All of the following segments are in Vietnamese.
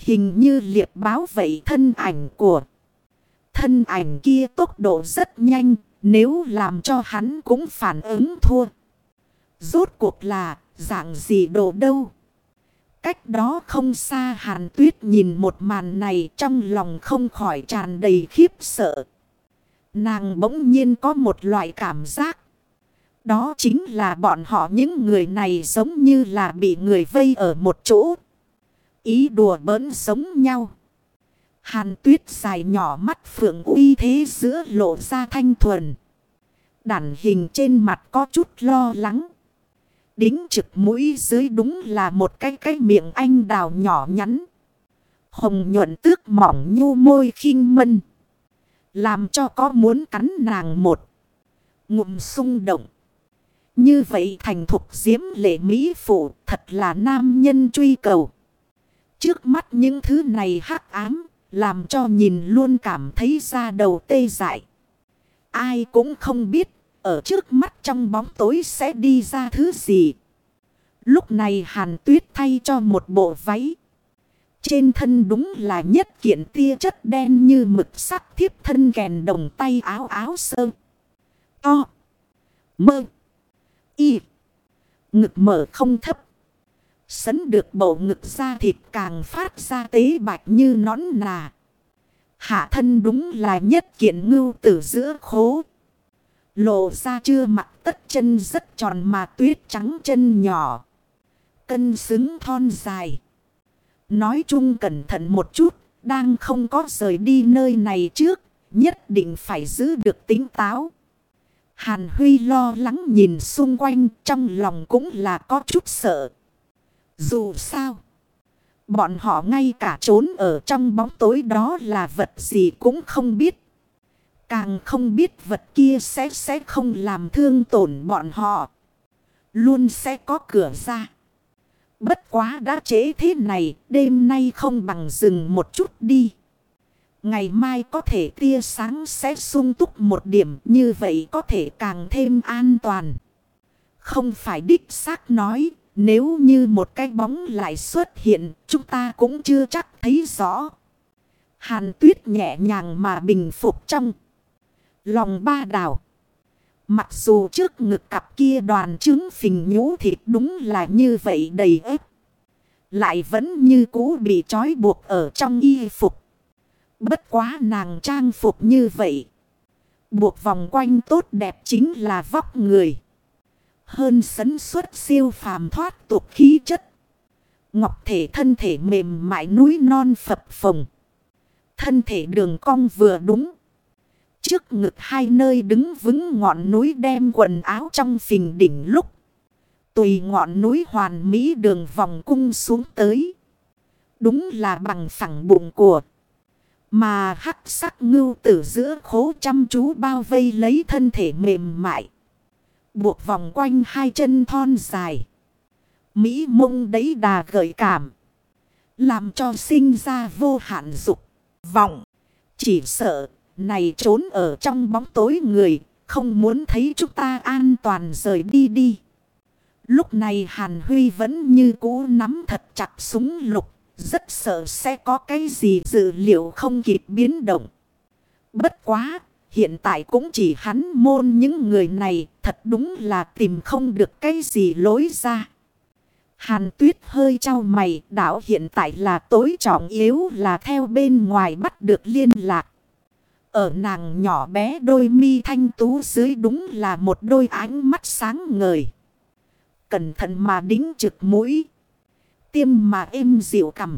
Hình như liệp báo vậy thân ảnh kia tốc độ rất nhanh. Nếu làm cho hắn cũng phản ứng thua. Rốt cuộc là dạng gì đồ đâu. Cách đó không xa Hàn Tuyết nhìn một màn này trong lòng không khỏi tràn đầy khiếp sợ. Nàng bỗng nhiên có một loại cảm giác. Đó chính là bọn họ những người này giống như là bị người vây ở một chỗ. Ý đùa bỡn giống nhau. Hàn Tuyết dài nhỏ mắt phượng uy thế giữa lộ ra thanh thuần. Đản hình trên mặt có chút lo lắng. Đính trực mũi dưới đúng là một cái miệng anh đào nhỏ nhắn. Hồng nhuận tước mỏng nhu môi khinh mân. Làm cho có muốn cắn nàng một ngụm xung động. Như vậy thành thục diễm lệ mỹ phụ thật là nam nhân truy cầu. Trước mắt những thứ này hắc ám làm cho nhìn luôn cảm thấy da đầu tê dại. Ai cũng không biết ở trước mắt trong bóng tối sẽ đi ra thứ gì. Lúc này Hàn Tuyết thay cho một bộ váy. Trên thân đúng là nhất kiện tia chất đen như mực sắc thiếp thân kèn đồng tay áo sơ. To. Mơ. Y. Ngực mở không thấp. Sấn được bộ ngực da thịt càng phát ra tế bạch như nón nà. Hạ thân đúng là nhất kiện ngưu tử giữa khố. Lộ ra chưa mặc tất chân rất tròn mà tuyết trắng chân nhỏ. Cân xứng thon dài. Nói chung cẩn thận một chút. Đang không có rời đi nơi này trước. Nhất định phải giữ được tính táo. Hàn Huy lo lắng nhìn xung quanh. Trong lòng cũng là có chút sợ. Dù sao. Bọn họ ngay cả trốn ở trong bóng tối đó là vật gì cũng không biết. Càng không biết vật kia sẽ không làm thương tổn bọn họ. Luôn sẽ có cửa ra. Bất quá đã trễ thế này, đêm nay không bằng dừng một chút đi. Ngày mai có thể tia sáng sẽ sung túc một điểm, như vậy có thể càng thêm an toàn. Không phải đích xác nói, nếu như một cái bóng lại xuất hiện, chúng ta cũng chưa chắc thấy rõ. Hàn Tuyết nhẹ nhàng mà bình phục trong lòng ba đào. Mặc dù trước ngực cặp kia đoàn trứng phình nhũ thịt đúng là như vậy đầy ếp. Lại vẫn như cũ bị trói buộc ở trong y phục. Bất quá nàng trang phục như vậy. Buộc vòng quanh tốt đẹp chính là vóc người. Hơn sấn xuất siêu phàm thoát tục khí chất. Ngọc thể thân thể mềm mại núi non phập phồng. Thân thể đường cong vừa đúng. Trước ngực hai nơi đứng vững ngọn núi đem quần áo trong phình đỉnh lúc. Tùy ngọn núi hoàn mỹ đường vòng cung xuống tới. Đúng là bằng phẳng bụng của. Mà hắc sắc ngưu tử giữa khố chăm chú bao vây lấy thân thể mềm mại. Buộc vòng quanh hai chân thon dài. Mỹ mông đấy đà gợi cảm. Làm cho sinh ra vô hạn dục vọng. Chỉ sợ này trốn ở trong bóng tối người. Không muốn thấy chúng ta an toàn rời đi. Lúc này Hàn Huy vẫn như cũ nắm thật chặt súng lục. Rất sợ sẽ có cái gì dự liệu không kịp biến động. Bất quá, hiện tại cũng chỉ hắn môn những người này thật đúng là tìm không được cái gì lối ra. Hàn Tuyết hơi chau mày, đảo hiện tại là tối trọng yếu là theo bên ngoài bắt được liên lạc. Ở nàng nhỏ bé đôi mi thanh tú dưới đúng là một đôi ánh mắt sáng ngời. Cẩn thận mà đính trực mũi. Tiêm mà êm dịu cằm.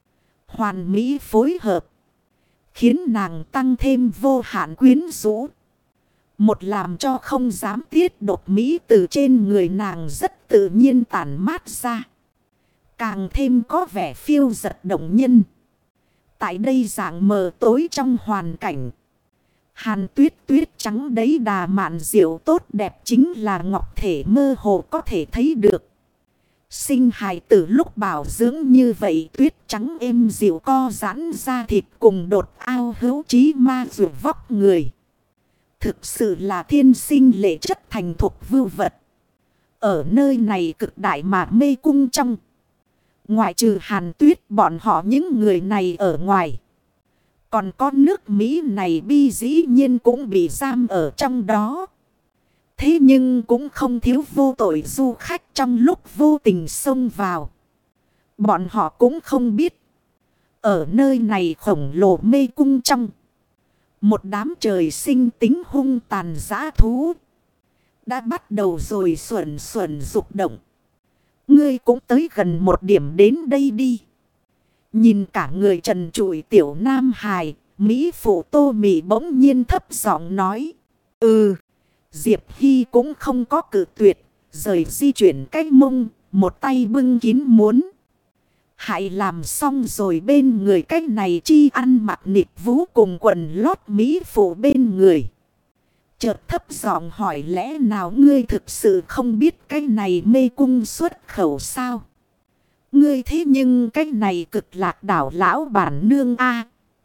Hoàn mỹ phối hợp. Khiến nàng tăng thêm vô hạn quyến rũ. Một làm cho không dám tiết đột mỹ từ trên người nàng rất tự nhiên tản mát ra. Càng thêm có vẻ phiêu giật động nhân. Tại đây dạng mờ tối trong hoàn cảnh. Hàn Tuyết tuyết trắng đấy đà mạn diệu tốt đẹp chính là ngọc thể mơ hồ có thể thấy được. Sinh hài tử lúc bảo dưỡng như vậy tuyết trắng êm dịu co giãn ra thịt cùng đột ao hữu trí ma rượu vóc người. Thực sự là thiên sinh lệ chất thành thục vưu vật. Ở nơi này cực đại mà mê cung trong. Ngoại trừ Hàn Tuyết bọn họ những người này ở ngoài. Còn có nước Mỹ này bi dĩ nhiên cũng bị giam ở trong đó. Thế nhưng cũng không thiếu vô tội du khách trong lúc vô tình xông vào. Bọn họ cũng không biết. Ở nơi này khổng lồ mê cung trong. Một đám trời sinh tính hung tàn dã thú. Đã bắt đầu rồi xuẩn xuẩn dục động. Ngươi cũng tới gần một điểm đến đây đi. Nhìn cả người trần trụi tiểu nam hài. Mỹ phụ Tô Mị bỗng nhiên thấp giọng nói. Ừ. Diệp Hy cũng không có cự tuyệt. Rời di chuyển cái mông. Một tay bưng kín muốn. Hãy làm xong rồi bên người cái này chi ăn mặc nịt vú cùng quần lót Mỹ phụ bên người. Chợt thấp giọng hỏi lẽ nào ngươi thực sự không biết cái này mê cung xuất khẩu sao? Ngươi thế nhưng cái này cực lạc đảo lão bản nương a.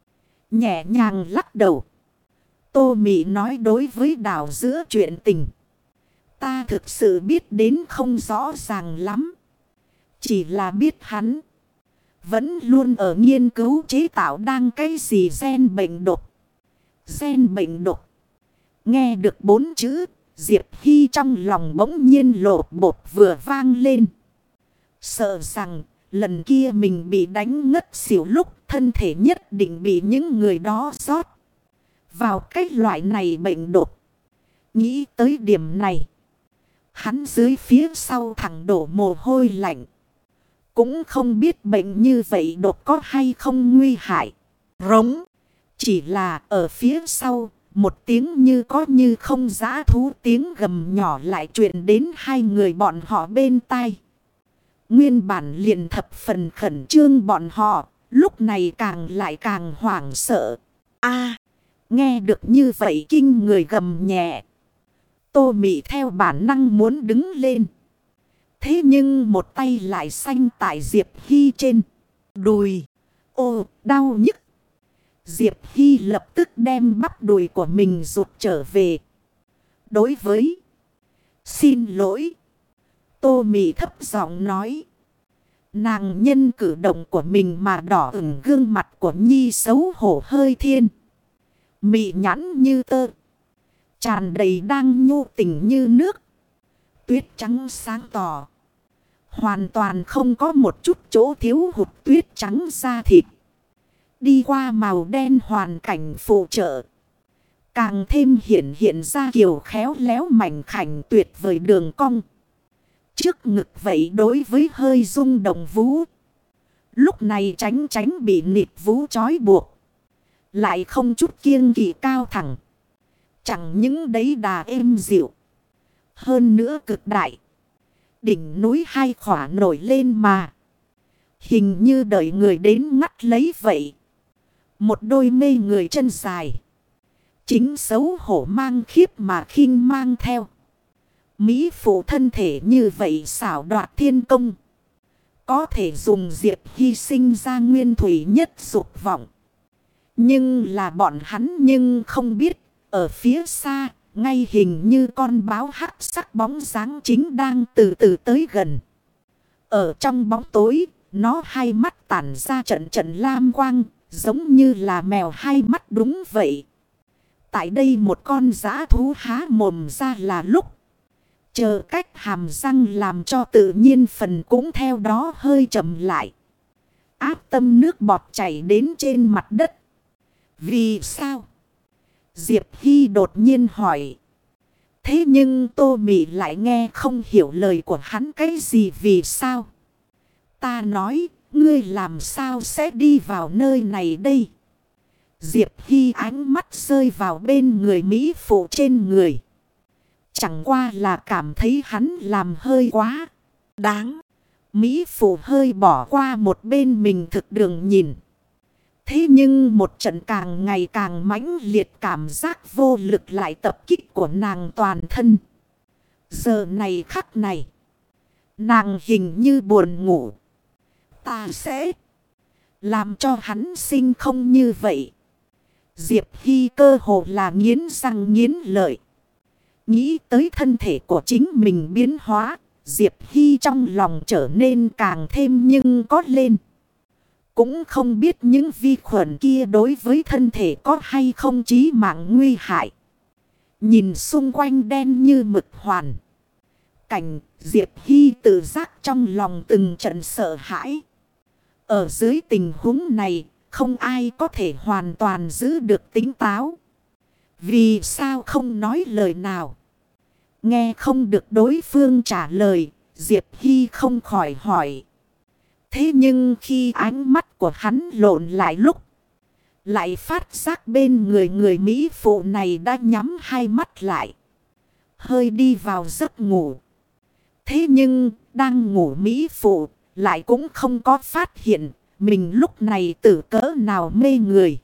Nhẹ nhàng lắc đầu. Tô Mị nói đối với đảo giữa chuyện tình. Ta thực sự biết đến không rõ ràng lắm. Chỉ là biết hắn vẫn luôn ở nghiên cứu chế tạo đang cái gì gen bệnh độc. Gen bệnh độc. Nghe được 4 chữ, Diệp Hy trong lòng bỗng nhiên lột bột vừa vang lên. Sợ rằng lần kia mình bị đánh ngất xỉu lúc thân thể nhất định bị những người đó rót vào cái loại này bệnh độc. Nghĩ tới điểm này, hắn dưới phía sau thẳng đổ mồ hôi lạnh. Cũng không biết bệnh như vậy độc có hay không nguy hại. Rống. Chỉ là ở phía sau, một tiếng như có như không dã thú tiếng gầm nhỏ lại truyền đến hai người bọn họ bên tai. Nguyên bản liền thập phần khẩn trương bọn họ, lúc này càng lại càng hoảng sợ. Nghe được như vậy kinh người gầm nhẹ. Tô Mị theo bản năng muốn đứng lên. Thế nhưng một tay lại xanh tại Diệp Hy trên đùi. Ô, đau nhức. Diệp Hy lập tức đem bắp đùi của mình rụt trở về. Đối với xin lỗi. Tô Mị thấp giọng nói. Nàng nhân cử động của mình mà đỏ ửng gương mặt của Nhi xấu hổ hơi thiên. Mị nhẵn như tơ. Tràn đầy đang nhu tình như nước. Tuyết trắng sáng tỏ. Hoàn toàn không có một chút chỗ thiếu hụt tuyết trắng da thịt. Đi qua màu đen hoàn cảnh phụ trợ. Càng thêm hiện ra kiểu khéo léo mảnh khảnh tuyệt vời đường cong. Trước ngực vậy đối với hơi rung động vú. Lúc này tránh bị nịt vú trói buộc. Lại không chút kiêng kỵ cao thẳng. Chẳng những đấy đà êm dịu. Hơn nữa cực đại. Đỉnh núi hai khỏa nổi lên mà. Hình như đợi người đến ngắt lấy vậy. Một đôi mê người chân dài. Chính xấu hổ mang khiếp mà khinh mang theo. Mỹ phụ thân thể như vậy xảo đoạt thiên công. Có thể dùng Diệp Hy sinh ra nguyên thủy nhất dục vọng. Nhưng là bọn hắn nhưng không biết. Ở phía xa, ngay hình như con báo hắc sắc bóng dáng chính đang từ từ tới gần. Ở trong bóng tối, nó hai mắt tản ra trận lam quang, giống như là mèo hai mắt đúng vậy. Tại đây một con dã thú há mồm ra là lúc. Chờ cách hàm răng làm cho tự nhiên phần cũng theo đó hơi chậm lại. Áp tâm nước bọt chảy đến trên mặt đất. Vì sao? Diệp Hy đột nhiên hỏi. Thế nhưng Tô Mị lại nghe không hiểu lời của hắn cái gì vì sao. Ta nói, ngươi làm sao sẽ đi vào nơi này đây? Diệp Hy ánh mắt rơi vào bên người Mỹ phụ trên người. Chẳng qua là cảm thấy hắn làm hơi quá đáng. Mỹ phụ hơi bỏ qua một bên mình thực đường nhìn. Thế nhưng một trận càng ngày càng mãnh liệt cảm giác vô lực lại tập kích của nàng toàn thân. Giờ này khắc này. Nàng hình như buồn ngủ. Ta sẽ làm cho hắn sinh không như vậy. Diệp Hy cơ hồ là nghiến răng nghiến lợi. Nghĩ tới thân thể của chính mình biến hóa. Diệp Hy trong lòng trở nên càng thêm nhưng có lên. Cũng không biết những vi khuẩn kia đối với thân thể có hay không chí mạng nguy hại. Nhìn xung quanh đen như mực hoàn cảnh, Diệp Hy tự giác trong lòng từng trận sợ hãi. Ở dưới tình huống này, không ai có thể hoàn toàn giữ được tỉnh táo. Vì sao không nói lời nào? Nghe không được đối phương trả lời, Diệp Hy không khỏi hỏi. Thế nhưng khi ánh mắt của hắn lộn lại lúc, lại phát giác bên người Mỹ phụ này đã nhắm hai mắt lại, hơi đi vào giấc ngủ. Thế nhưng, đang ngủ Mỹ phụ, lại cũng không có phát hiện mình lúc này tử cỡ nào mê người.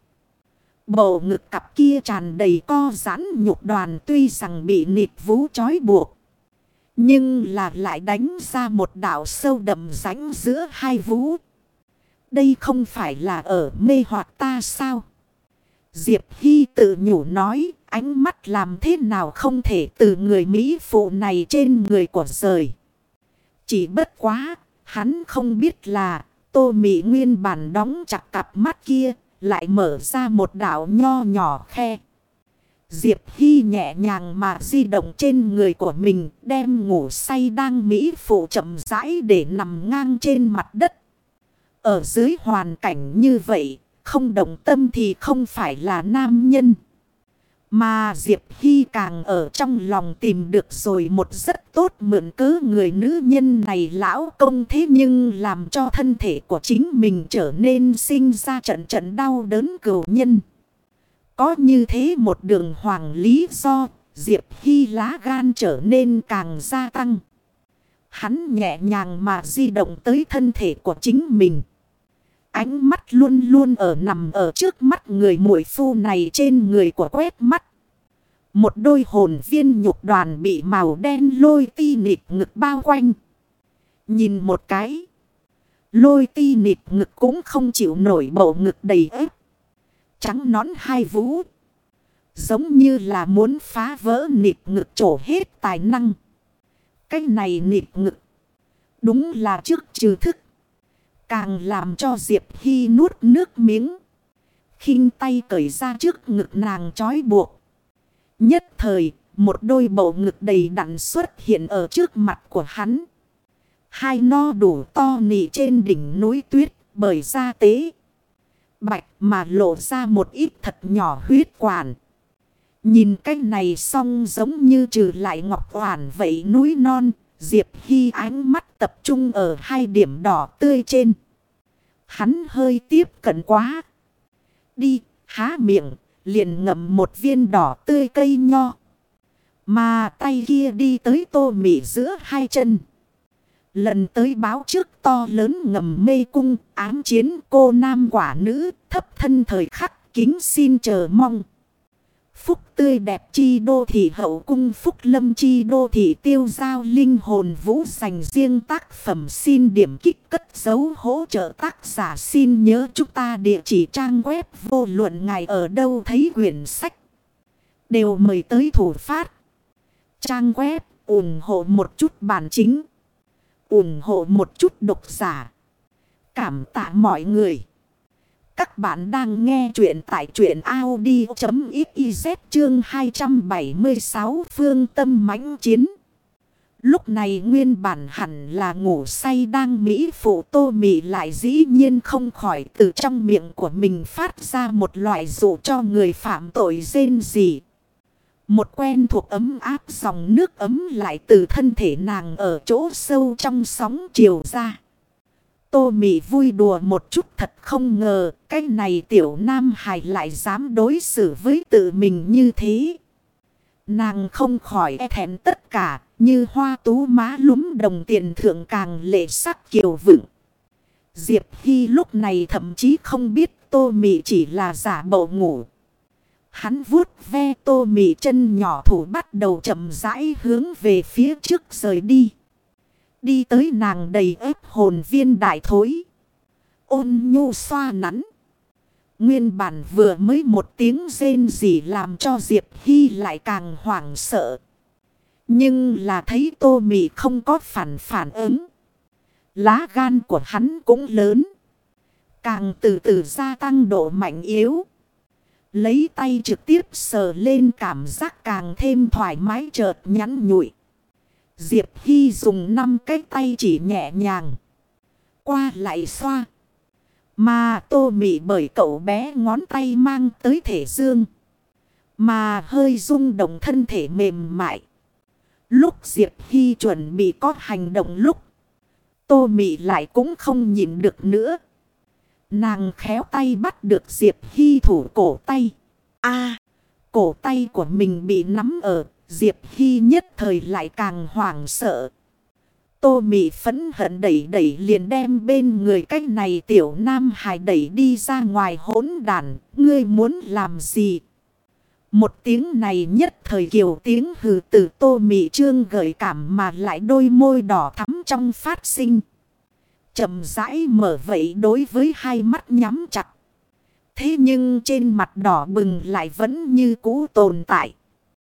Bộ ngực cặp kia tràn đầy co giãn nhục đoàn tuy rằng bị nịt vú trói buộc, nhưng là lại đánh ra một đạo sâu đậm rãnh giữa hai vú. Đây không phải là ở mê hoặc ta sao? Diệp Hy tự nhủ nói, ánh mắt làm thế nào không thể từ người Mỹ phụ này trên người của rời. Chỉ bất quá, hắn không biết là Tô Mị nguyên bản đóng chặt cặp mắt kia, lại mở ra một đạo nho nhỏ khe. Diệp Hy nhẹ nhàng mà di động trên người của mình, đem ngủ say đang Mỹ phụ chậm rãi để nằm ngang trên mặt đất. Ở dưới hoàn cảnh như vậy, không động tâm thì không phải là nam nhân. Mà Diệp Hy càng ở trong lòng tìm được rồi một rất tốt mượn cớ người nữ nhân này lão công, thế nhưng làm cho thân thể của chính mình trở nên sinh ra trận đau đớn cừu nhân. Có như thế một đường hoàng lý do, Diệp Hy lá gan trở nên càng gia tăng. Hắn nhẹ nhàng mà di động tới thân thể của chính mình. Ánh mắt luôn luôn nằm ở trước mắt người muội phu này trên người của quét mắt. Một đôi hồn viên nhục đoàn bị màu đen lôi ti nịt ngực bao quanh. Nhìn một cái, lôi ti nịt ngực cũng không chịu nổi bộ ngực đầy ếp. Trắng nõn hai vú, giống như là muốn phá vỡ nịt ngực trổ hết tài năng. Cái này nịt ngực, đúng là trước trừ thức. Càng làm cho Diệp Hy nuốt nước miếng. Khinh tay cởi ra trước ngực nàng trói buộc. Nhất thời, một đôi bộ ngực đầy đặn xuất hiện ở trước mặt của hắn. Hai no đủ to nị trên đỉnh núi tuyết bởi da tế bạch mà lộ ra một ít thật nhỏ huyết quản. Nhìn cái này xong giống như trừ lại ngọc hoàn vậy núi non. Diệp Hy ánh mắt tập trung ở hai điểm đỏ tươi trên. Hắn hơi tiếp cận quá. Đi, há miệng, liền ngậm một viên đỏ tươi cây nho. Mà tay kia đi tới Tô Mị giữa hai chân. Lần tới báo trước to lớn ngầm mê cung, ám chiến cô nam quả nữ, thấp thân thời khắc kính xin chờ mong. Phúc tươi đẹp chi đô thị hậu cung, phúc lâm chi đô thị tiêu giao linh hồn vũ, dành riêng tác phẩm xin điểm kích cất dấu hỗ trợ tác giả. Xin nhớ chúng ta địa chỉ trang web vô luận ngài ở đâu thấy quyển sách đều mời tới thủ phát. Trang web ủng hộ một chút bản chính, ủng hộ một chút độc giả. Cảm tạ mọi người. Các bạn đang nghe chuyện tại truyện audio.xyz chương 276 phương tâm mãnh chiến. Lúc này nguyên bản hẳn là ngủ say đang Mỹ phụ Tô Mị lại dĩ nhiên không khỏi từ trong miệng của mình phát ra một loại dụ cho người phạm tội rên rỉ. Một quen thuộc ấm áp dòng nước ấm lại từ thân thể nàng ở chỗ sâu trong sóng chiều ra. Tô Mị vui đùa một chút, thật không ngờ cái này tiểu nam hài lại dám đối xử với tự mình như thế. Nàng không khỏi e thẹn tất cả, như hoa tú má lúm đồng tiền thượng càng lệ sắc kiều vựng. Diệp Hy lúc này thậm chí không biết Tô Mị chỉ là giả bộ ngủ. Hắn vuốt ve Tô Mị chân nhỏ, thủ bắt đầu chậm rãi hướng về phía trước rời đi. Đi tới nàng đầy ếp hồn viên đại thối, ôn nhu xoa nắn. Nguyên bản vừa mới một tiếng rên rỉ làm cho Diệp Hy lại càng hoảng sợ. Nhưng là thấy Tô Mị không có phản ứng. Lá gan của hắn cũng lớn. Càng từ từ gia tăng độ mạnh yếu. Lấy tay trực tiếp sờ lên, cảm giác càng thêm thoải mái, chợt nhắn nhụi. Diệp Hy dùng 5 cái tay chỉ nhẹ nhàng qua lại xoa. Mà Tô Mị bởi cậu bé ngón tay mang tới thể dương, mà hơi rung động thân thể mềm mại. Lúc Diệp Hy chuẩn bị có hành động lúc, Tô Mị lại cũng không nhịn được nữa. Nàng khéo tay bắt được Diệp Hy thủ cổ tay. Cổ tay của mình bị nắm ở, Diệp Hy nhất thời lại càng hoảng sợ. Tô Mị phẫn hận đẩy liền đem bên người cách này tiểu nam hài đẩy đi ra ngoài. Hỗn đản, ngươi muốn làm gì? Một tiếng này nhất thời kiều tiếng hừ từ Tô Mị trương gợi cảm mà lại đôi môi đỏ thắm trong phát sinh. Chậm rãi mở vậy đối với hai mắt nhắm chặt. Thế nhưng trên mặt đỏ bừng lại vẫn như cũ tồn tại.